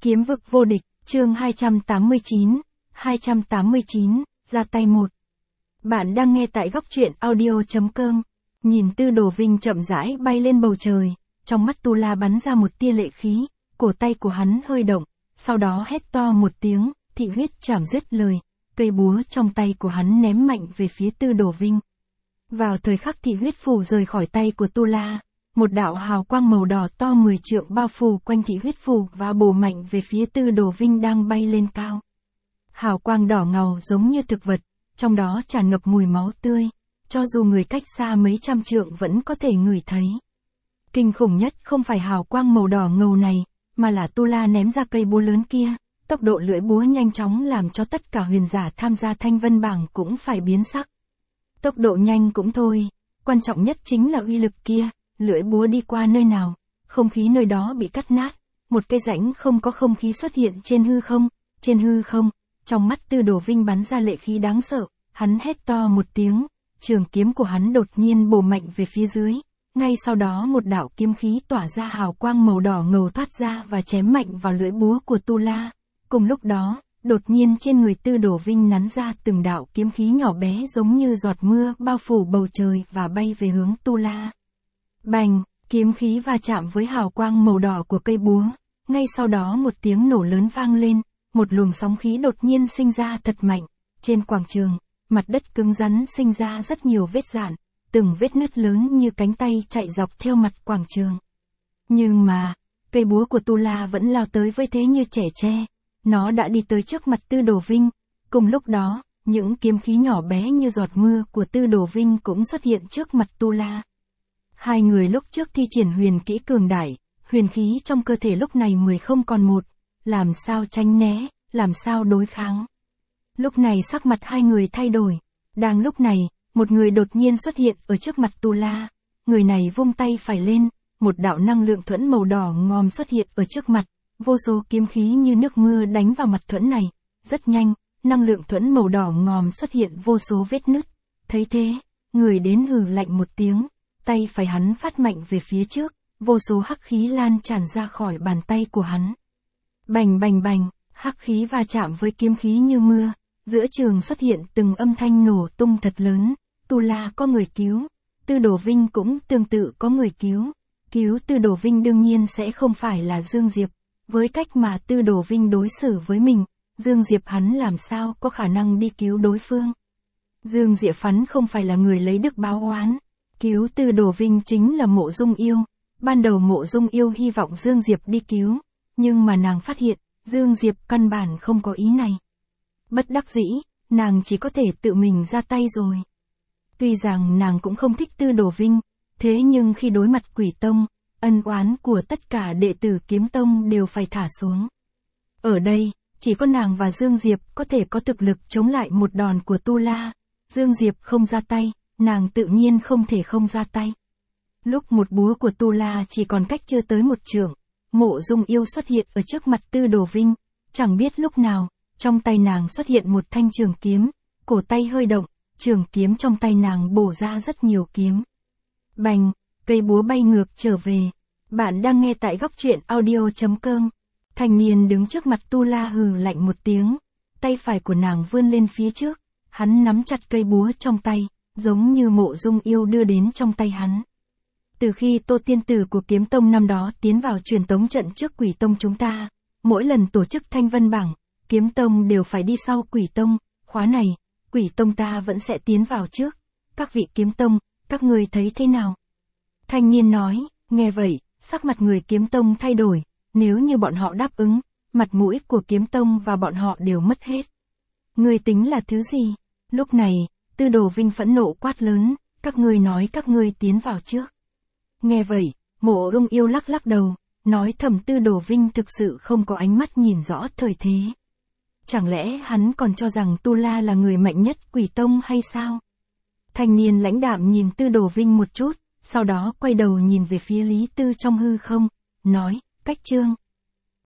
Kiếm vực vô địch, chương 289, ra tay một. Bạn đang nghe tại góc truyện audio.com. Nhìn Tư Đồ Vinh chậm rãi bay lên bầu trời, trong mắt Tu La bắn ra một tia lệ khí, cổ tay của hắn hơi động, sau đó hét to một tiếng, thị huyết chảm dứt lời, cây búa trong tay của hắn ném mạnh về phía Tư Đồ Vinh. Vào thời khắc thị huyết phù rời khỏi tay của Tu La, một đạo hào quang màu đỏ to 10 trượng bao phủ quanh thị huyết phù và bổ mạnh về phía Tư Đồ Vinh đang bay lên cao. Hào quang đỏ ngầu giống như thực vật, trong đó tràn ngập mùi máu tươi, cho dù người cách xa mấy trăm trượng vẫn có thể ngửi thấy. Kinh khủng nhất không phải hào quang màu đỏ ngầu này, mà là Tu La ném ra cây búa lớn kia, tốc độ lưỡi búa nhanh chóng làm cho tất cả huyền giả tham gia Thanh Vân bảng cũng phải biến sắc. Tốc độ nhanh cũng thôi, quan trọng nhất chính là uy lực kia, lưỡi búa đi qua nơi nào, không khí nơi đó bị cắt nát, một cái rãnh không có không khí xuất hiện trên hư không, trong mắt Tư Đồ Vinh bắn ra lệ khí đáng sợ, hắn hét to một tiếng, trường kiếm của hắn đột nhiên bổ mạnh về phía dưới, ngay sau đó một đạo kiếm khí tỏa ra hào quang màu đỏ ngầu thoát ra và chém mạnh vào lưỡi búa của Tu La. Cùng lúc đó, đột nhiên trên người Tư Đồ Vinh nắn ra từng đạo kiếm khí nhỏ bé giống như giọt mưa bao phủ bầu trời và bay về hướng Tu La. Bành, kiếm khí va chạm với hào quang màu đỏ của cây búa, ngay sau đó một tiếng nổ lớn vang lên, một luồng sóng khí đột nhiên sinh ra thật mạnh, trên quảng trường, mặt đất cứng rắn sinh ra rất nhiều vết rạn, từng vết nứt lớn như cánh tay chạy dọc theo mặt quảng trường. Nhưng mà, cây búa của Tu La vẫn lao tới với thế như trẻ tre, nó đã đi tới trước mặt Tư Đồ Vinh, cùng lúc đó, những kiếm khí nhỏ bé như giọt mưa của Tư Đồ Vinh cũng xuất hiện trước mặt Tu La. Hai người lúc trước thi triển huyền kỹ cường đại, huyền khí trong cơ thể lúc này 10 không còn một, làm sao tránh né, làm sao đối kháng. Lúc này sắc mặt hai người thay đổi, đang lúc này, một người đột nhiên xuất hiện ở trước mặt Tu La, người này vung tay phải lên, một đạo năng lượng thuẫn màu đỏ ngòm xuất hiện ở trước mặt, vô số kiếm khí như nước mưa đánh vào mặt thuẫn này, rất nhanh, năng lượng thuẫn màu đỏ ngòm xuất hiện vô số vết nứt, thấy thế, người đến hừ lạnh một tiếng, tay phải hắn phát mạnh về phía trước, vô số hắc khí lan tràn ra khỏi bàn tay của hắn. Bành bành bành, hắc khí va chạm với kiếm khí như mưa, giữa trường xuất hiện từng âm thanh nổ tung thật lớn, Tu La có người cứu, Tư Đồ Vinh cũng tương tự có người cứu Tư Đồ Vinh đương nhiên sẽ không phải là Dương Diệp, với cách mà Tư Đồ Vinh đối xử với mình, Dương Diệp hắn làm sao có khả năng đi cứu đối phương. Dương Diệp hắn không phải là người lấy đức báo oán, cứu Tư Đồ Vinh chính là Mộ Dung Yêu, ban đầu Mộ Dung Yêu hy vọng Dương Diệp đi cứu, nhưng mà nàng phát hiện, Dương Diệp căn bản không có ý này. Bất đắc dĩ, nàng chỉ có thể tự mình ra tay rồi. Tuy rằng nàng cũng không thích Tư Đồ Vinh, thế nhưng khi đối mặt Quỷ Tông, ân oán của tất cả đệ tử Kiếm Tông đều phải thả xuống. Ở đây, chỉ có nàng và Dương Diệp có thể có thực lực chống lại một đòn của Tu La. Dương Diệp không ra tay, nàng tự nhiên không thể không ra tay. Lúc một búa của Tu La chỉ còn cách chưa tới một trượng, Mộ Dung Yêu xuất hiện ở trước mặt Tư Đồ Vinh, chẳng biết lúc nào, trong tay nàng xuất hiện một thanh trường kiếm, cổ tay hơi động, trường kiếm trong tay nàng bổ ra rất nhiều kiếm. Bành, cây búa bay ngược trở về. Bạn đang nghe tại góc truyện audio.com. Thanh niên đứng trước mặt Tu La hừ lạnh một tiếng, tay phải của nàng vươn lên phía trước, hắn nắm chặt cây búa trong tay, giống như Mộ Dung Yêu đưa đến trong tay hắn. Từ khi Tô Tiên Tử của Kiếm Tông năm đó tiến vào truyền tống trận trước Quỷ Tông chúng ta, mỗi lần tổ chức Thanh Vân bảng, Kiếm Tông đều phải đi sau Quỷ Tông, khóa này, Quỷ Tông ta vẫn sẽ tiến vào trước. Các vị Kiếm Tông, các ngươi thấy thế nào? Thanh niên nói, nghe vậy, sắc mặt người Kiếm Tông thay đổi, nếu như bọn họ đáp ứng, mặt mũi của Kiếm Tông và bọn họ đều mất hết. Ngươi tính là thứ gì? Lúc này, Tư Đồ Vinh phẫn nộ quát lớn, các ngươi nói các ngươi tiến vào trước. Nghe vậy, Mộ Dung Yêu lắc lắc đầu, nói thầm Tư Đồ Vinh thực sự không có ánh mắt nhìn rõ thời thế. Chẳng lẽ hắn còn cho rằng Tu La là người mạnh nhất Quỷ Tông hay sao? Thanh niên lãnh đạm nhìn Tư Đồ Vinh một chút, sau đó quay đầu nhìn về phía Lý Tư trong hư không, nói, cách trương,